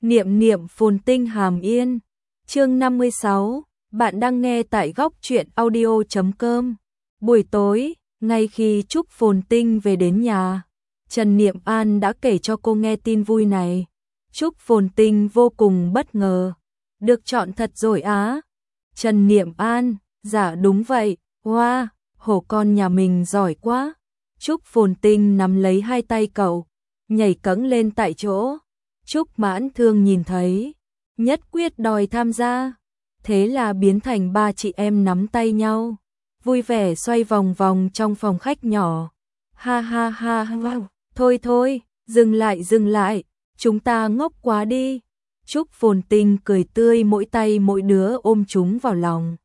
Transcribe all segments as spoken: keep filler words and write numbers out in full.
Niệm niệm phồn tinh hàm yên. Chương năm mươi sáu, bạn đang nghe tại góc truyện audio chấm com. Buổi tối, ngay khi Trúc Phồn Tinh về đến nhà, Trần Niệm An đã kể cho cô nghe tin vui này. Trúc Phồn Tinh vô cùng bất ngờ. Được chọn thật rồi á. Trần Niệm An, dạ đúng vậy, hoa, wow, hổ con nhà mình giỏi quá. Trúc Phồn Tinh nắm lấy hai tay cậu, nhảy cẫng lên tại chỗ. Trúc Mãn Thương nhìn thấy, nhất quyết đòi tham gia. Thế là biến thành ba chị em nắm tay nhau, vui vẻ xoay vòng vòng trong phòng khách nhỏ. Ha ha ha ha, thôi thôi, dừng lại dừng lại, chúng ta ngốc quá đi. Trúc Phồn Tinh cười tươi, mỗi tay mỗi đứa ôm chúng vào lòng.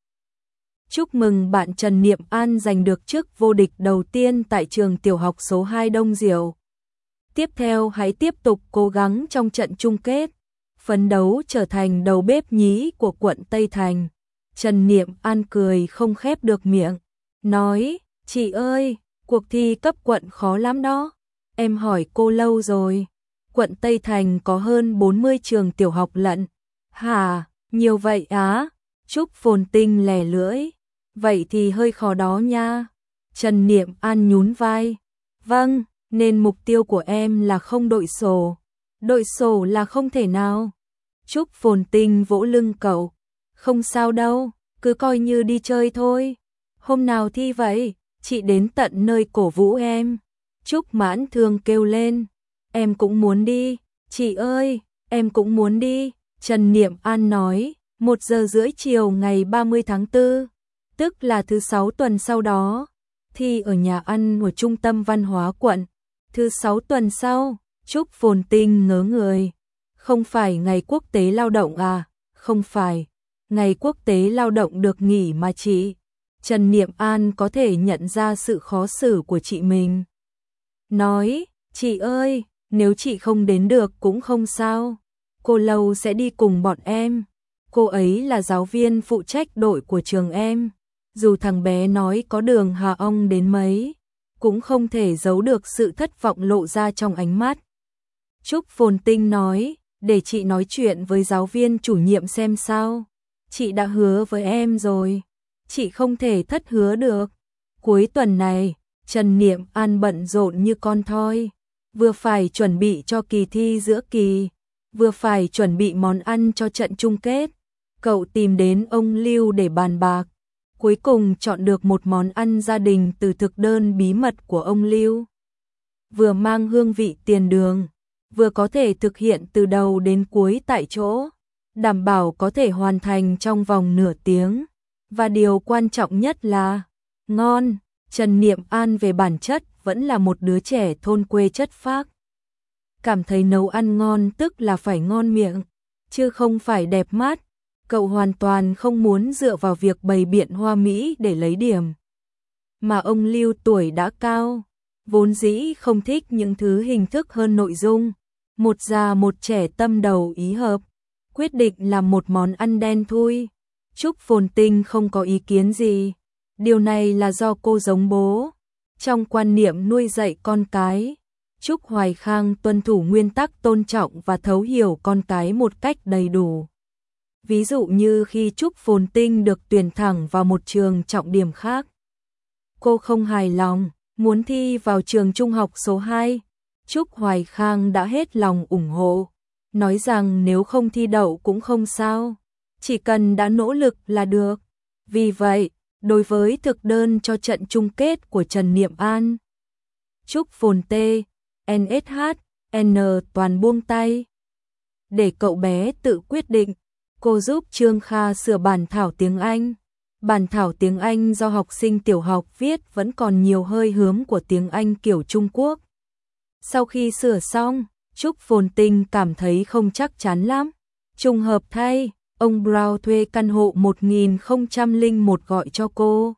Chúc mừng bạn Trần Niệm An giành được chức vô địch đầu tiên tại trường tiểu học số hai Đông Diệu. Tiếp theo hãy tiếp tục cố gắng trong trận chung kết, phấn đấu trở thành đầu bếp nhí của quận Tây Thành. Trần Niệm An cười không khép được miệng, nói, chị ơi, cuộc thi cấp quận khó lắm đó. Em hỏi cô lâu rồi, quận Tây Thành có hơn bốn mươi trường tiểu học lận. Hả, nhiều vậy á? Trúc Phồn Tinh lè lưỡi, vậy thì hơi khó đó nha. Trần Niệm An nhún vai, vâng, nên mục tiêu của em là không đội sổ. Đội sổ là không thể nào. Trúc Phồn Tinh vỗ lưng cậu, không sao đâu, cứ coi như đi chơi thôi. Hôm nào thi vậy, chị đến tận nơi cổ vũ em. Trúc Mãn Thương kêu lên, em cũng muốn đi, chị ơi, em cũng muốn đi. Trần Niệm An nói, một giờ rưỡi chiều ngày ba mươi tháng tư, tức là thứ sáu tuần sau đó, thi ở nhà ăn của trung tâm văn hóa quận. Thứ sáu tuần sau, Trúc Phồn Tinh ngớ người, không phải ngày quốc tế lao động à? Không phải, ngày quốc tế lao động được nghỉ mà chị. Trần Niệm An có thể nhận ra sự khó xử của chị mình. Nói, chị ơi, nếu chị không đến được cũng không sao, cô Lâu sẽ đi cùng bọn em. Cô ấy là giáo viên phụ trách đội của trường em. Dù thằng bé nói có đường Hà Ong đến mấy, cũng không thể giấu được sự thất vọng lộ ra trong ánh mắt. Trúc Phồn Tinh nói, để chị nói chuyện với giáo viên chủ nhiệm xem sao. Chị đã hứa với em rồi, chị không thể thất hứa được. Cuối tuần này, Trần Niệm An bận rộn như con thoi, vừa phải chuẩn bị cho kỳ thi giữa kỳ, vừa phải chuẩn bị món ăn cho trận chung kết. Cậu tìm đến ông Lưu để bàn bạc, cuối cùng chọn được một món ăn gia đình từ thực đơn bí mật của ông Lưu. Vừa mang hương vị tiền đường, vừa có thể thực hiện từ đầu đến cuối tại chỗ, đảm bảo có thể hoàn thành trong vòng nửa tiếng. Và điều quan trọng nhất là ngon. Trần Niệm An về bản chất vẫn là một đứa trẻ thôn quê chất phác. Cảm thấy nấu ăn ngon tức là phải ngon miệng, chứ không phải đẹp mắt. Cậu hoàn toàn không muốn dựa vào việc bày biện hoa mỹ để lấy điểm. Mà ông Lưu tuổi đã cao, vốn dĩ không thích những thứ hình thức hơn nội dung. Một già một trẻ tâm đầu ý hợp, quyết định làm một món ăn đen thui. Trúc Phồn Tinh không có ý kiến gì. Điều này là do cô giống bố. Trong quan niệm nuôi dạy con cái, Trúc Hoài Khang tuân thủ nguyên tắc tôn trọng và thấu hiểu con cái một cách đầy đủ. Ví dụ như khi Trúc Phồn Tinh được tuyển thẳng vào một trường trọng điểm khác, cô không hài lòng, muốn thi vào trường trung học số hai. Trúc Hoài Khang đã hết lòng ủng hộ, nói rằng nếu không thi đậu cũng không sao, chỉ cần đã nỗ lực là được. Vì vậy, đối với thực đơn cho trận chung kết của Trần Niệm An, Trúc Phồn T, en ét hát, N toàn buông tay. Để cậu bé tự quyết định, cô giúp Trương Kha sửa bản thảo tiếng Anh. Bản thảo tiếng Anh do học sinh tiểu học viết vẫn còn nhiều hơi hướng của tiếng Anh kiểu Trung Quốc. Sau khi sửa xong, Trúc Phồn Tinh cảm thấy không chắc chắn lắm. Trùng hợp thay, ông Brown thuê căn hộ một nghìn không trăm lẻ một gọi cho cô,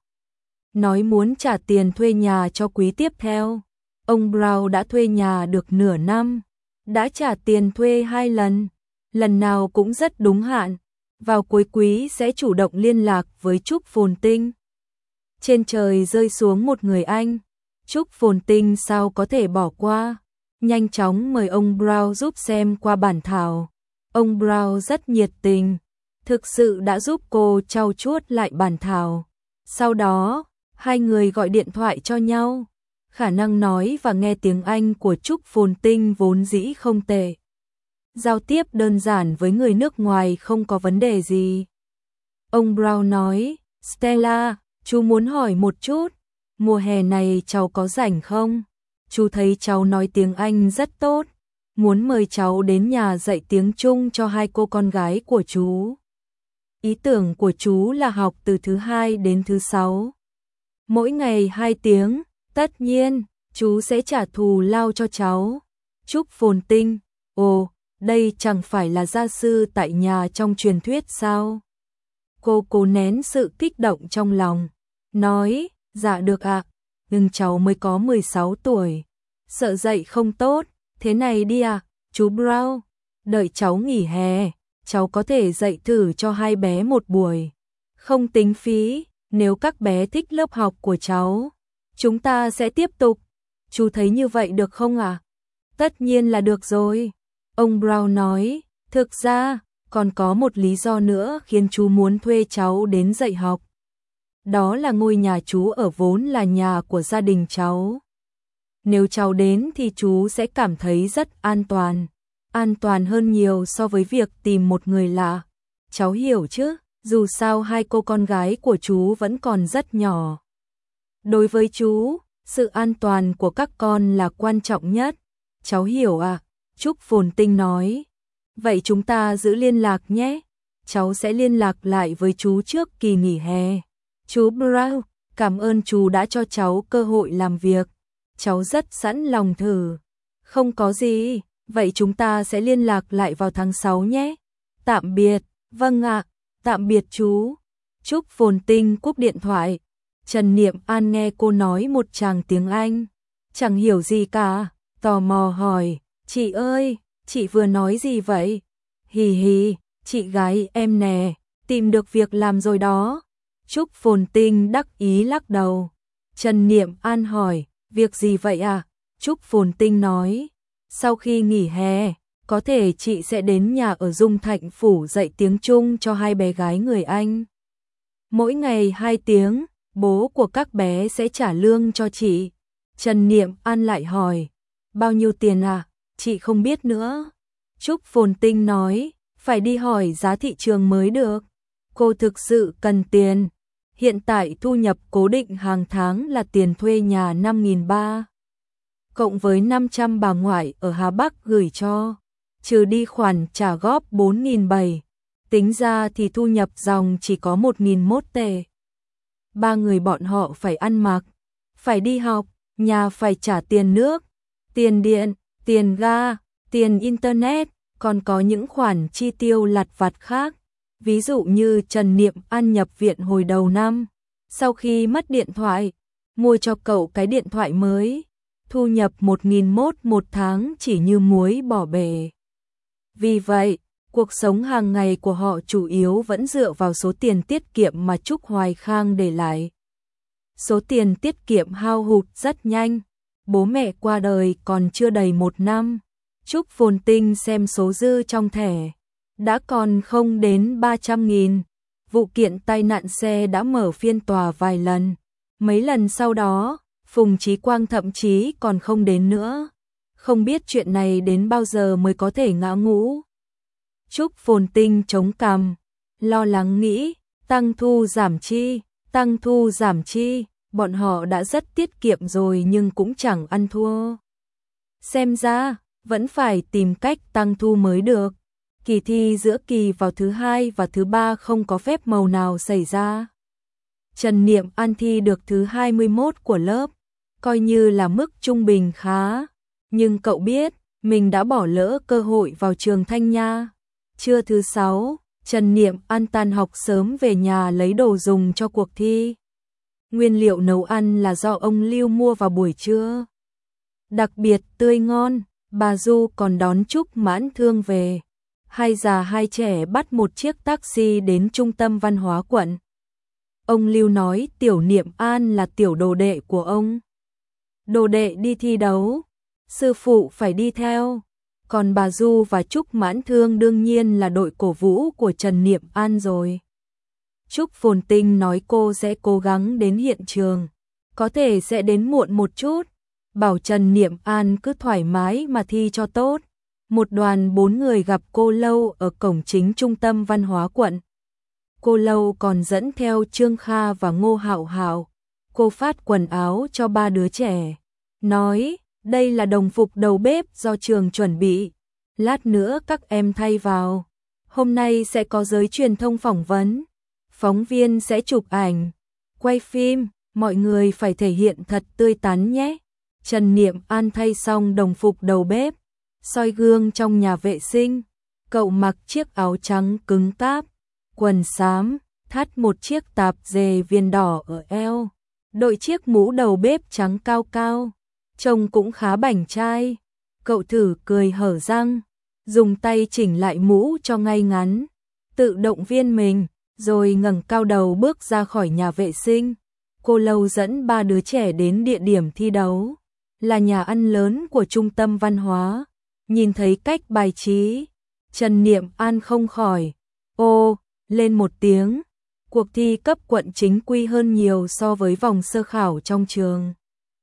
nói muốn trả tiền thuê nhà cho quý tiếp theo. Ông Brown đã thuê nhà được nửa năm, đã trả tiền thuê hai lần, lần nào cũng rất đúng hạn. Vào cuối quý sẽ chủ động liên lạc với Trúc Phồn Tinh. Trên trời rơi xuống một người anh, Trúc Phồn Tinh sao có thể bỏ qua. Nhanh chóng mời ông Brown giúp xem qua bản thảo. Ông Brown rất nhiệt tình, thực sự đã giúp cô trau chuốt lại bản thảo. Sau đó, hai người gọi điện thoại cho nhau. Khả năng nói và nghe tiếng Anh của Trúc Phồn Tinh vốn dĩ không tệ. Giao tiếp đơn giản với người nước ngoài không có vấn đề gì. Ông Brown nói, Stella, chú muốn hỏi một chút, mùa hè này cháu có rảnh không? Chú thấy cháu nói tiếng Anh rất tốt, muốn mời cháu đến nhà dạy tiếng Trung cho hai cô con gái của chú. Ý tưởng của chú là học từ thứ hai đến thứ sáu. Mỗi ngày hai tiếng, tất nhiên, chú sẽ trả thù lao cho cháu. Trúc Phồn Tinh, ồ, đây chẳng phải là gia sư tại nhà trong truyền thuyết sao? Cô cố nén sự kích động trong lòng, nói, dạ được ạ, nhưng cháu mới có mười sáu tuổi, sợ dạy không tốt, thế này đi ạ, chú Brown, đợi cháu nghỉ hè, cháu có thể dạy thử cho hai bé một buổi, không tính phí, nếu các bé thích lớp học của cháu, chúng ta sẽ tiếp tục, chú thấy như vậy được không ạ? Tất nhiên là được rồi, ông Brown nói, thực ra, còn có một lý do nữa khiến chú muốn thuê cháu đến dạy học. Đó là ngôi nhà chú ở vốn là nhà của gia đình cháu. Nếu cháu đến thì chú sẽ cảm thấy rất an toàn, an toàn hơn nhiều so với việc tìm một người lạ. Cháu hiểu chứ, dù sao hai cô con gái của chú vẫn còn rất nhỏ. Đối với chú, sự an toàn của các con là quan trọng nhất. Cháu hiểu à? Trúc Phồn Tinh nói. Vậy chúng ta giữ liên lạc nhé. Cháu sẽ liên lạc lại với chú trước kỳ nghỉ hè. Chú Brown, cảm ơn chú đã cho cháu cơ hội làm việc. Cháu rất sẵn lòng thử. Không có gì, vậy chúng ta sẽ liên lạc lại vào tháng sáu nhé. Tạm biệt, vâng ạ, tạm biệt chú. Trúc Phồn Tinh cúp điện thoại. Trần Niệm An nghe cô nói một tràng tiếng Anh. Chẳng hiểu gì cả, tò mò hỏi, chị ơi, chị vừa nói gì vậy? Hì hì, chị gái em nè, tìm được việc làm rồi đó. Trúc Phồn Tinh đắc ý lắc đầu. Trần Niệm An hỏi, việc gì vậy à? Trúc Phồn Tinh nói, sau khi nghỉ hè, có thể chị sẽ đến nhà ở Dung Thạnh Phủ dạy tiếng Trung cho hai bé gái người Anh. Mỗi ngày hai tiếng, bố của các bé sẽ trả lương cho chị. Trần Niệm An lại hỏi, bao nhiêu tiền à? Chị không biết nữa. Trúc Phồn Tinh nói, phải đi hỏi giá thị trường mới được. Cô thực sự cần tiền. Hiện tại thu nhập cố định hàng tháng là tiền thuê nhà năm nghìn ba trăm, cộng với năm trăm bà ngoại ở Hà Bắc gửi cho, trừ đi khoản trả góp bốn nghìn bảy trăm, tính ra thì thu nhập dòng chỉ có một nghìn một tệ. Ba người bọn họ phải ăn mặc, phải đi học, nhà phải trả tiền nước, tiền điện, tiền ga, tiền internet, còn có những khoản chi tiêu lặt vặt khác. Ví dụ như Trần Niệm An nhập viện hồi đầu năm, sau khi mất điện thoại, mua cho cậu cái điện thoại mới, thu nhập một nghìn một một tháng chỉ như muối bỏ bể. Vì vậy, cuộc sống hàng ngày của họ chủ yếu vẫn dựa vào số tiền tiết kiệm mà Trúc Hoài Khang để lại. Số tiền tiết kiệm hao hụt rất nhanh, bố mẹ qua đời còn chưa đầy một năm. Trúc Phồn Tinh xem số dư trong thẻ, đã còn không đến ba trăm nghìn. Vụ kiện tai nạn xe đã mở phiên tòa vài lần. Mấy lần sau đó, Phùng Chí Quang thậm chí còn không đến nữa. Không biết chuyện này đến bao giờ mới có thể ngã ngũ. Trúc Phồn Tinh chống cằm, lo lắng nghĩ, tăng thu giảm chi, tăng thu giảm chi, bọn họ đã rất tiết kiệm rồi nhưng cũng chẳng ăn thua. Xem ra, vẫn phải tìm cách tăng thu mới được. Kỳ thi giữa kỳ vào thứ hai và thứ ba không có phép màu nào xảy ra. Trần Niệm An thi được thứ hai mươi mốt của lớp, coi như là mức trung bình khá. Nhưng cậu biết, mình đã bỏ lỡ cơ hội vào trường Thanh Nha. Trưa thứ sáu, Trần Niệm An tan học sớm về nhà lấy đồ dùng cho cuộc thi. Nguyên liệu nấu ăn là do ông Lưu mua vào buổi trưa. Đặc biệt tươi ngon, bà Du còn đón Trúc Mãn Thương về. Hai già hai trẻ bắt một chiếc taxi đến trung tâm văn hóa quận. Ông Lưu nói Tiểu Niệm An là tiểu đồ đệ của ông. Đồ đệ đi thi đấu, sư phụ phải đi theo. Còn bà Du và Trúc Mãn Thương đương nhiên là đội cổ vũ của Trần Niệm An rồi. Trúc Phồn Tinh nói cô sẽ cố gắng đến hiện trường, có thể sẽ đến muộn một chút, bảo Trần Niệm An cứ thoải mái mà thi cho tốt. Một đoàn bốn người gặp cô Lâu ở cổng chính trung tâm văn hóa quận. Cô Lâu còn dẫn theo Trương Kha và Ngô Hạo Hạo. Cô phát quần áo cho ba đứa trẻ, nói đây là đồng phục đầu bếp do trường chuẩn bị, lát nữa các em thay vào. Hôm nay sẽ có giới truyền thông phỏng vấn, phóng viên sẽ chụp ảnh, quay phim, mọi người phải thể hiện thật tươi tắn nhé. Trần Niệm An thay xong đồng phục đầu bếp, soi gương trong nhà vệ sinh, cậu mặc chiếc áo trắng cứng cáp, quần xám, thắt một chiếc tạp dề viền đỏ ở eo, đội chiếc mũ đầu bếp trắng cao cao, trông cũng khá bảnh trai. Cậu thử cười hở răng, dùng tay chỉnh lại mũ cho ngay ngắn, tự động viên mình, rồi ngẩng cao đầu bước ra khỏi nhà vệ sinh. Cô Lâu dẫn ba đứa trẻ đến địa điểm thi đấu, là nhà ăn lớn của trung tâm văn hóa. Nhìn thấy cách bài trí, Trần Niệm An không khỏi ô lên một tiếng. Cuộc thi cấp quận chính quy hơn nhiều so với vòng sơ khảo trong trường.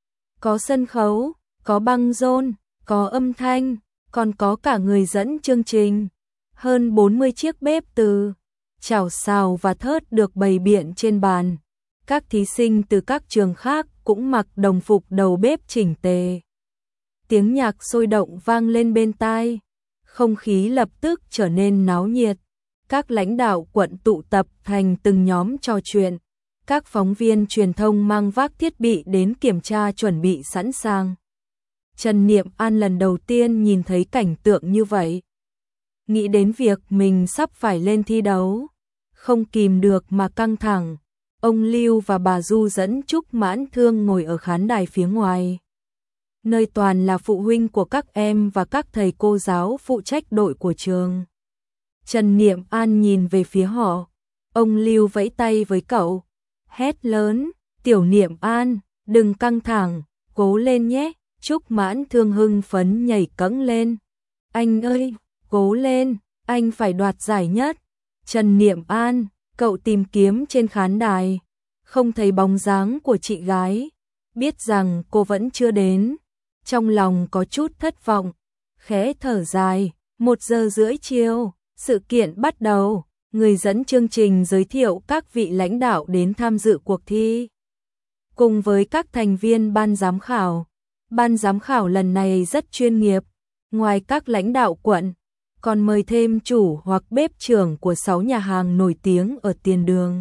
Có sân khấu, có băng rôn, có âm thanh, còn có cả người dẫn chương trình. Hơn bốn mươi chiếc bếp từ, chảo xào và thớt được bày biện trên bàn. Các thí sinh từ các trường khác cũng mặc đồng phục đầu bếp chỉnh tề. Tiếng nhạc sôi động vang lên bên tai, không khí lập tức trở nên náo nhiệt. Các lãnh đạo quận tụ tập thành từng nhóm trò chuyện. Các phóng viên truyền thông mang vác thiết bị đến kiểm tra chuẩn bị sẵn sàng. Trần Niệm An lần đầu tiên nhìn thấy cảnh tượng như vậy. Nghĩ đến việc mình sắp phải lên thi đấu, không kìm được mà căng thẳng. Ông Lưu và bà Du dẫn Trúc Mãn Thương ngồi ở khán đài phía ngoài, nơi toàn là phụ huynh của các em và các thầy cô giáo phụ trách đội của trường. Trần Niệm An nhìn về phía họ, ông Lưu vẫy tay với cậu, hét lớn, Tiểu Niệm An, đừng căng thẳng, cố lên nhé. Trúc Mãn Thương hưng phấn nhảy cẫng lên, anh ơi, cố lên, anh phải đoạt giải nhất. Trần Niệm An, cậu tìm kiếm trên khán đài, không thấy bóng dáng của chị gái, biết rằng cô vẫn chưa đến. Trong lòng có chút thất vọng, khẽ thở dài. Một giờ rưỡi chiều, sự kiện bắt đầu, người dẫn chương trình giới thiệu các vị lãnh đạo đến tham dự cuộc thi. Cùng với các thành viên ban giám khảo, ban giám khảo lần này rất chuyên nghiệp, ngoài các lãnh đạo quận, còn mời thêm chủ hoặc bếp trưởng của sáu nhà hàng nổi tiếng ở tiền đường.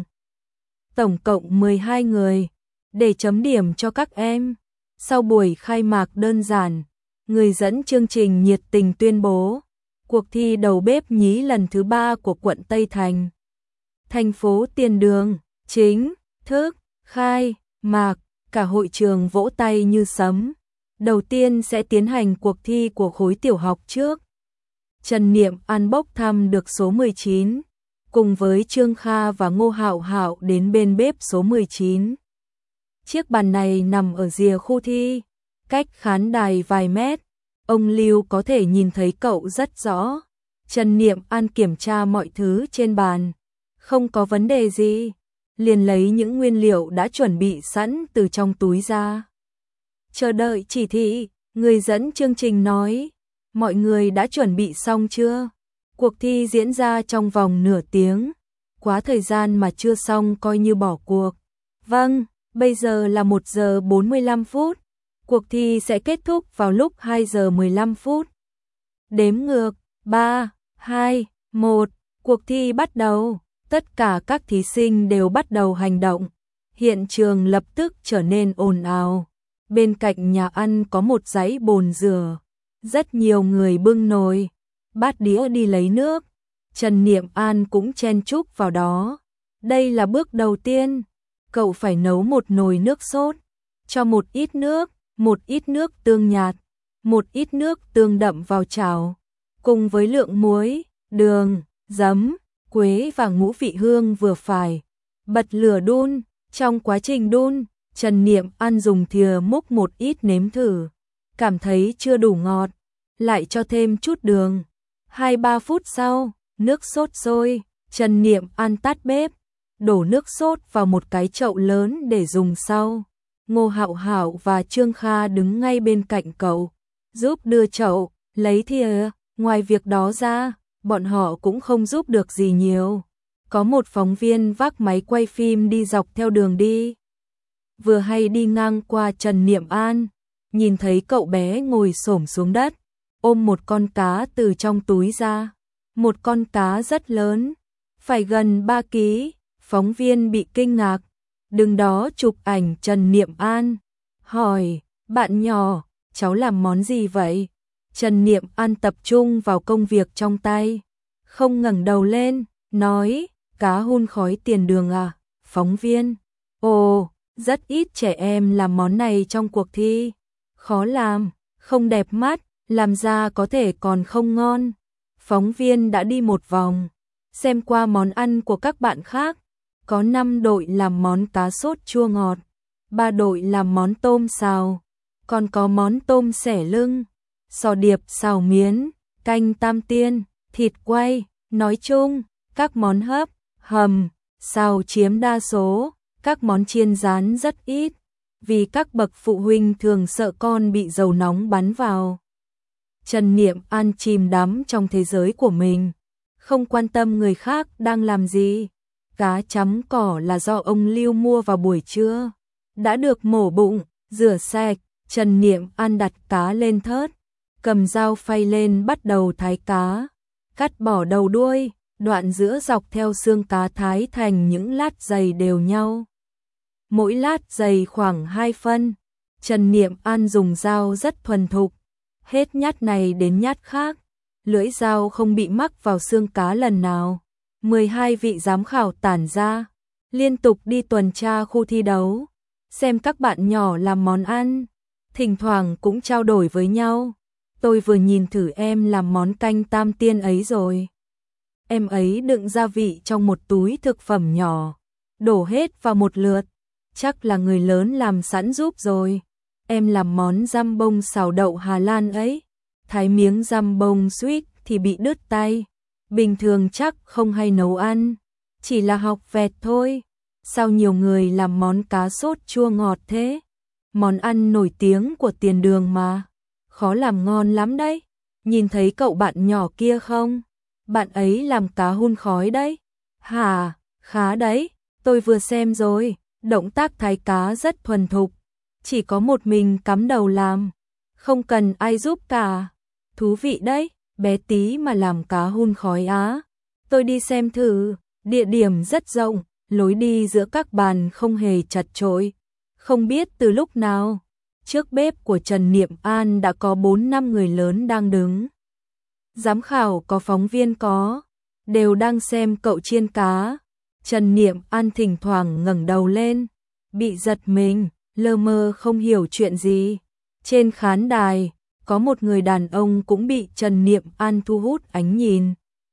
Tổng cộng mười hai người, để chấm điểm cho các em. Sau buổi khai mạc đơn giản, người dẫn chương trình nhiệt tình tuyên bố, cuộc thi đầu bếp nhí lần thứ ba của quận Tây Thành, thành phố Tiền Đường, chính thức khai mạc. Cả hội trường vỗ tay như sấm. Đầu tiên sẽ tiến hành cuộc thi của khối tiểu học trước. Trần Niệm An bốc thăm được số mười chín, cùng với Trương Kha và Ngô Hạo Hạo đến bên bếp số mười chín. Chiếc bàn này nằm ở rìa khu thi, cách khán đài vài mét. Ông Lưu có thể nhìn thấy cậu rất rõ. Trần Niệm An kiểm tra mọi thứ trên bàn, không có vấn đề gì, liền lấy những nguyên liệu đã chuẩn bị sẵn từ trong túi ra. Chờ đợi chỉ thị, người dẫn chương trình nói, mọi người đã chuẩn bị xong chưa? Cuộc thi diễn ra trong vòng nửa tiếng, quá thời gian mà chưa xong coi như bỏ cuộc. Vâng, bây giờ là một giờ bốn mươi lăm phút, cuộc thi sẽ kết thúc vào lúc hai giờ mười lăm phút. Đếm ngược, ba, hai, một, cuộc thi bắt đầu. Tất cả các thí sinh đều bắt đầu hành động. Hiện trường lập tức trở nên ồn ào. Bên cạnh nhà ăn có một dãy bồn rửa. Rất nhiều người bưng nồi, bát đĩa đi lấy nước. Trần Niệm An cũng chen chúc vào đó. Đây là bước đầu tiên. Cậu phải nấu một nồi nước sốt. Cho một ít nước, một ít nước tương nhạt, một ít nước tương đậm vào chảo. Cùng với lượng muối, đường, giấm, quế và ngũ vị hương vừa phải. Bật lửa đun. Trong quá trình đun, Trần Niệm An dùng thìa múc một ít nếm thử. Cảm thấy chưa đủ ngọt, lại cho thêm chút đường. Hai ba phút sau, nước sốt sôi, Trần Niệm An tắt bếp, đổ nước sốt vào một cái chậu lớn để dùng sau. Ngô Hạo Hạo và Trương Kha đứng ngay bên cạnh cậu, giúp đưa chậu, lấy thìa. Ngoài việc đó ra, bọn họ cũng không giúp được gì nhiều. Có một phóng viên vác máy quay phim đi dọc theo đường đi. Vừa hay đi ngang qua Trần Niệm An, nhìn thấy cậu bé ngồi xổm xuống đất, ôm một con cá từ trong túi ra. Một con cá rất lớn, phải gần ba ki lô gam. Phóng viên bị kinh ngạc, đứng đó chụp ảnh Trần Niệm An, hỏi, bạn nhỏ, cháu làm món gì vậy? Trần Niệm An tập trung vào công việc trong tay, không ngẩng đầu lên, nói, cá hun khói tiền đường à? Phóng viên, ồ, rất ít trẻ em làm món này trong cuộc thi. Khó làm, không đẹp mắt, làm ra có thể còn không ngon. Phóng viên đã đi một vòng, xem qua món ăn của các bạn khác. Có năm đội làm món cá sốt chua ngọt, ba đội làm món tôm xào, còn có món tôm xẻ lưng, sò điệp xào miến, canh tam tiên, thịt quay. Nói chung, các món hấp, hầm, xào chiếm đa số, các món chiên rán rất ít, vì các bậc phụ huynh thường sợ con bị dầu nóng bắn vào. Trần Niệm An chìm đắm trong thế giới của mình, không quan tâm người khác đang làm gì. Cá chấm cỏ là do ông Lưu mua vào buổi trưa, đã được mổ bụng, rửa sạch. Trần Niệm An đặt cá lên thớt, cầm dao phay lên bắt đầu thái cá, cắt bỏ đầu đuôi, đoạn giữa dọc theo xương cá thái thành những lát dày đều nhau. Mỗi lát dày khoảng hai phân. Trần Niệm An dùng dao rất thuần thục, hết nhát này đến nhát khác, lưỡi dao không bị mắc vào xương cá lần nào. mười hai vị giám khảo tản ra, liên tục đi tuần tra khu thi đấu, xem các bạn nhỏ làm món ăn, thỉnh thoảng cũng trao đổi với nhau. Tôi vừa nhìn thử em làm món canh tam tiên ấy rồi. Em ấy đựng gia vị trong một túi thực phẩm nhỏ, đổ hết vào một lượt, chắc là người lớn làm sẵn giúp rồi. Em làm món dăm bông xào đậu Hà Lan ấy, thái miếng dăm bông suýt thì bị đứt tay. Bình thường chắc không hay nấu ăn, chỉ là học vẹt thôi. Sao nhiều người làm món cá sốt chua ngọt thế? Món ăn nổi tiếng của Tiền Đường mà, khó làm ngon lắm đấy. Nhìn thấy cậu bạn nhỏ kia không? Bạn ấy làm cá hun khói đấy. Hả, khá đấy, tôi vừa xem rồi, động tác thái cá rất thuần thục, chỉ có một mình cắm đầu làm, không cần ai giúp cả. Thú vị đấy, bé tí mà làm cá hun khói á. Tôi đi xem thử, địa điểm rất rộng, lối đi giữa các bàn không hề chật chội. Không biết từ lúc nào, trước bếp của Trần Niệm An đã có bốn năm người lớn đang đứng. Giám khảo có, phóng viên có, đều đang xem cậu chiên cá. Trần Niệm An thỉnh thoảng ngẩng đầu lên, bị giật mình, lơ mơ không hiểu chuyện gì. Trên khán đài, có một người đàn ông cũng bị Trần Niệm An thu hút ánh nhìn.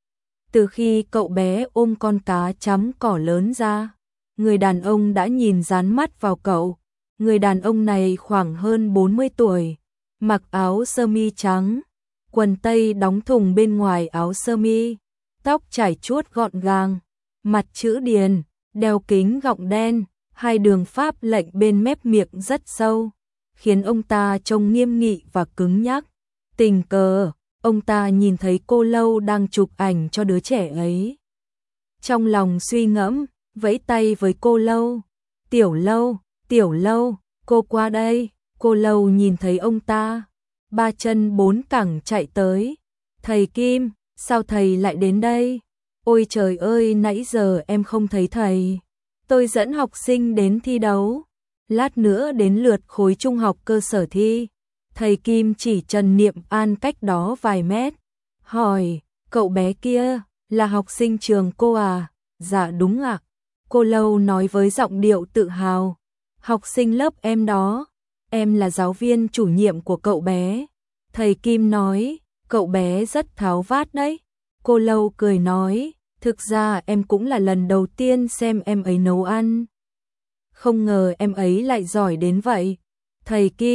Từ khi cậu bé ôm con cá chấm cỏ lớn ra, người đàn ông đã nhìn dán mắt vào cậu. Người đàn ông này khoảng hơn bốn mươi tuổi, mặc áo sơ mi trắng, quần tây đóng thùng bên ngoài áo sơ mi, tóc chải chuốt gọn gàng, mặt chữ điền, đeo kính gọng đen, hai đường pháp lệnh bên mép miệng rất sâu, khiến ông ta trông nghiêm nghị và cứng nhắc. Tình cờ, ông ta nhìn thấy cô Lâu đang chụp ảnh cho đứa trẻ ấy. Trong lòng suy ngẫm, vẫy tay với cô Lâu. Tiểu Lâu, Tiểu Lâu, cô qua đây. Cô Lâu nhìn thấy ông ta, ba chân bốn cẳng chạy tới. Thầy Kim, sao thầy lại đến đây? Ôi trời ơi, nãy giờ em không thấy thầy. Tôi dẫn học sinh đến thi đấu. Lát nữa đến lượt khối trung học cơ sở thi. Thầy Kim chỉ Trần Niệm An cách đó vài mét. Hỏi, cậu bé kia, là học sinh trường cô à? Dạ đúng ạ. Cô Lâu nói với giọng điệu tự hào. Học sinh lớp em đó. Em là giáo viên chủ nhiệm của cậu bé. Thầy Kim nói, cậu bé rất tháo vát đấy. Cô Lâu cười nói, thực ra em cũng là lần đầu tiên xem em ấy nấu ăn. Không ngờ em ấy lại giỏi đến vậy. Thầy Kim,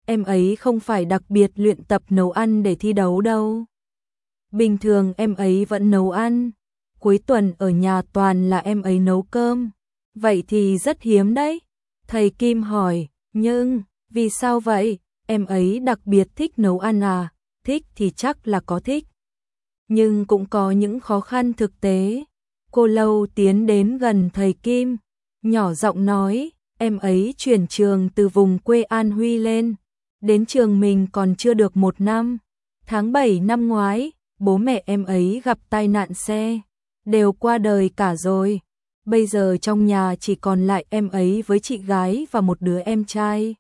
em ấy không phải đặc biệt luyện tập nấu ăn để thi đấu đâu. Bình thường em ấy vẫn nấu ăn, cuối tuần ở nhà toàn là em ấy nấu cơm. Vậy thì rất hiếm đấy. Thầy Kim hỏi, nhưng, vì sao vậy? Em ấy đặc biệt thích nấu ăn à? Thích thì chắc là có thích. Nhưng cũng có những khó khăn thực tế. Cô Lâu tiến đến gần thầy Kim, nhỏ giọng nói, em ấy chuyển trường từ vùng quê An Huy lên. Đến trường mình còn chưa được một năm. Tháng bảy năm ngoái, bố mẹ em ấy gặp tai nạn xe, đều qua đời cả rồi. Bây giờ trong nhà chỉ còn lại em ấy với chị gái và một đứa em trai.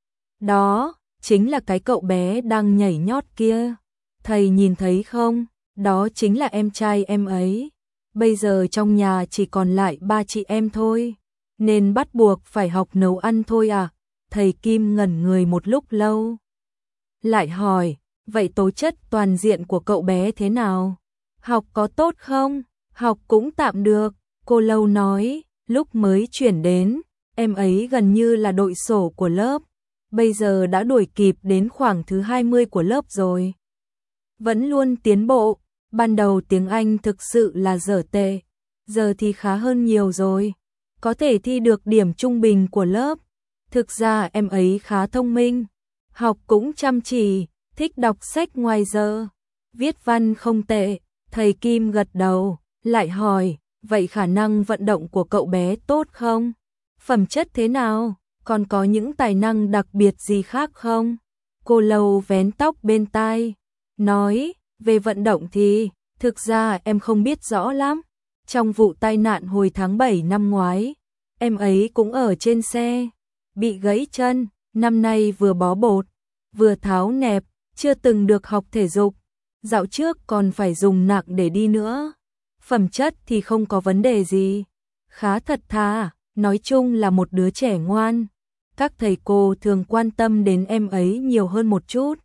Đó, chính là cái cậu bé đang nhảy nhót kia. Thầy nhìn thấy không? Đó chính là em trai em ấy. Bây giờ trong nhà chỉ còn lại ba chị em thôi, nên bắt buộc phải học nấu ăn thôi à? Thầy Kim ngẩn người một lúc lâu. Lại hỏi, vậy tố chất toàn diện của cậu bé thế nào? Học có tốt không? Học cũng tạm được. Cô Lâu nói, lúc mới chuyển đến, em ấy gần như là đội sổ của lớp. Bây giờ đã đuổi kịp đến khoảng thứ hai mươi của lớp rồi. Vẫn luôn tiến bộ. Ban đầu tiếng Anh thực sự là dở tệ, giờ thì khá hơn nhiều rồi. Có thể thi được điểm trung bình của lớp. Thực ra em ấy khá thông minh, học cũng chăm chỉ, thích đọc sách ngoài giờ, viết văn không tệ. Thầy Kim gật đầu, lại hỏi, vậy khả năng vận động của cậu bé tốt không? Phẩm chất thế nào? Còn có những tài năng đặc biệt gì khác không? Cô Lâu vén tóc bên tai, nói, về vận động thì, thực ra em không biết rõ lắm. Trong vụ tai nạn hồi tháng bảy năm ngoái, em ấy cũng ở trên xe, bị gãy chân, năm nay vừa bó bột, vừa tháo nẹp, chưa từng được học thể dục. Dạo trước còn phải dùng nặng để đi nữa. Phẩm chất thì không có vấn đề gì, khá thật thà, nói chung là một đứa trẻ ngoan. Các thầy cô thường quan tâm đến em ấy nhiều hơn một chút.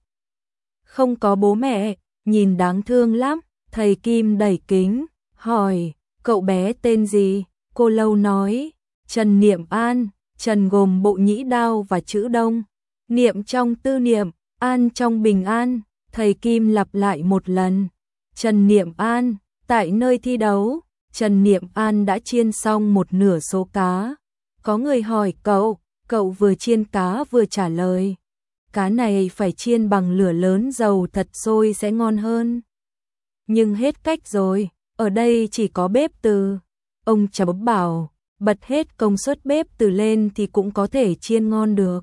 Không có bố mẹ, nhìn đáng thương lắm. Thầy Kim đẩy kính, hỏi, cậu bé tên gì? Cô Lâu nói, Trần Niệm An. Trần gồm bộ nhĩ đao và chữ đông, niệm trong tư niệm, an trong bình an. Thầy Kim lặp lại một lần, Trần Niệm An. Tại nơi thi đấu, Trần Niệm An đã chiên xong một nửa số cá. Có người hỏi cậu, cậu vừa chiên cá vừa trả lời, cá này phải chiên bằng lửa lớn dầu thật sôi sẽ ngon hơn. Nhưng hết cách rồi, ở đây chỉ có bếp từ. Ông cháu bảo, bật hết công suất bếp từ lên thì cũng có thể chiên ngon được.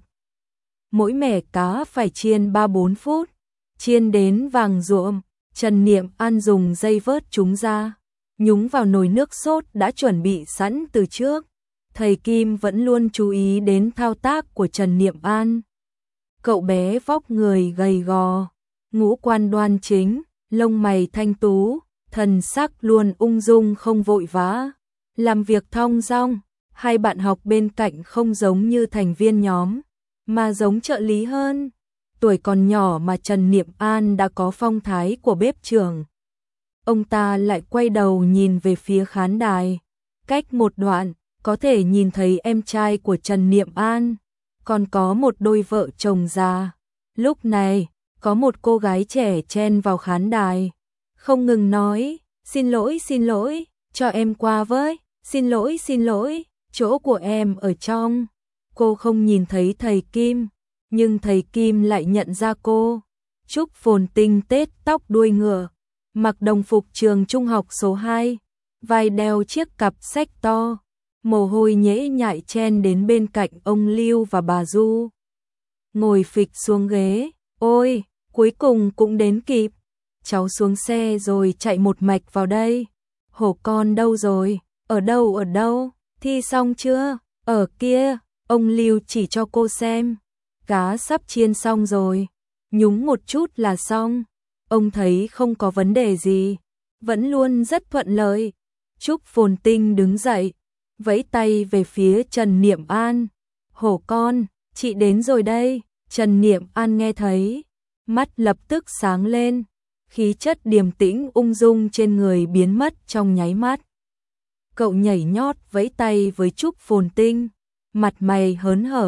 Mỗi mẻ cá phải chiên ba bốn phút, chiên đến vàng ruộm. Trần Niệm An dùng dây vớt chúng ra, nhúng vào nồi nước sốt đã chuẩn bị sẵn từ trước. Thầy Kim vẫn luôn chú ý đến thao tác của Trần Niệm An. Cậu bé vóc người gầy gò, ngũ quan đoan chính, lông mày thanh tú, thần sắc luôn ung dung không vội vã, làm việc thong dong. Hai bạn học bên cạnh không giống như thành viên nhóm, mà giống trợ lý hơn. Tuổi còn nhỏ mà Trần Niệm An đã có phong thái của bếp trưởng. Ông ta lại quay đầu nhìn về phía khán đài. Cách một đoạn, có thể nhìn thấy em trai của Trần Niệm An, còn có một đôi vợ chồng già. Lúc này, có một cô gái trẻ chen vào khán đài, không ngừng nói, xin lỗi xin lỗi, cho em qua với, xin lỗi xin lỗi, chỗ của em ở trong. Cô không nhìn thấy thầy Kim, nhưng thầy Kim lại nhận ra cô. Trúc Phồn Tinh tết tóc đuôi ngựa, mặc đồng phục trường trung học số hai, vai đeo chiếc cặp sách to, mồ hôi nhễ nhại chen đến bên cạnh ông Lưu và bà Du. Ngồi phịch xuống ghế, ôi, cuối cùng cũng đến kịp. Cháu xuống xe rồi chạy một mạch vào đây. Hổ con đâu rồi? Ở đâu ở đâu? Thi xong chưa? Ở kia, ông Lưu chỉ cho cô xem. Cá sắp chiên xong rồi, nhúng một chút là xong. Ông thấy không có vấn đề gì, vẫn luôn rất thuận lợi. Trúc Phồn Tinh đứng dậy, vẫy tay về phía Trần Niệm An. Hổ con, chị đến rồi đây. Trần Niệm An nghe thấy, mắt lập tức sáng lên, khí chất điềm tĩnh ung dung trên người biến mất trong nháy mắt. Cậu nhảy nhót vẫy tay với Trúc Phồn Tinh, mặt mày hớn hở,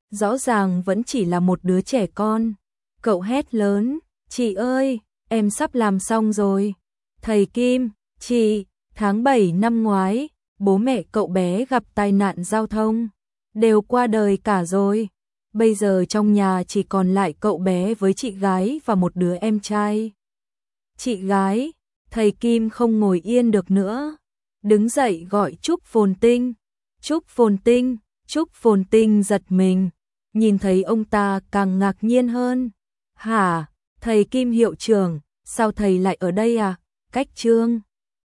rõ ràng vẫn chỉ là một đứa trẻ con. Cậu hét lớn, chị ơi, em sắp làm xong rồi. Thầy Kim, chị, tháng bảy năm ngoái, bố mẹ cậu bé gặp tai nạn giao thông, đều qua đời cả rồi. Bây giờ trong nhà chỉ còn lại cậu bé với chị gái và một đứa em trai. Chị gái, thầy Kim không ngồi yên được nữa, đứng dậy gọi Trúc Phồn Tinh. Trúc Phồn Tinh, Trúc Phồn Tinh giật mình, nhìn thấy ông ta càng ngạc nhiên hơn. Hả, thầy Kim hiệu trưởng, sao thầy lại ở đây à? Cách Trương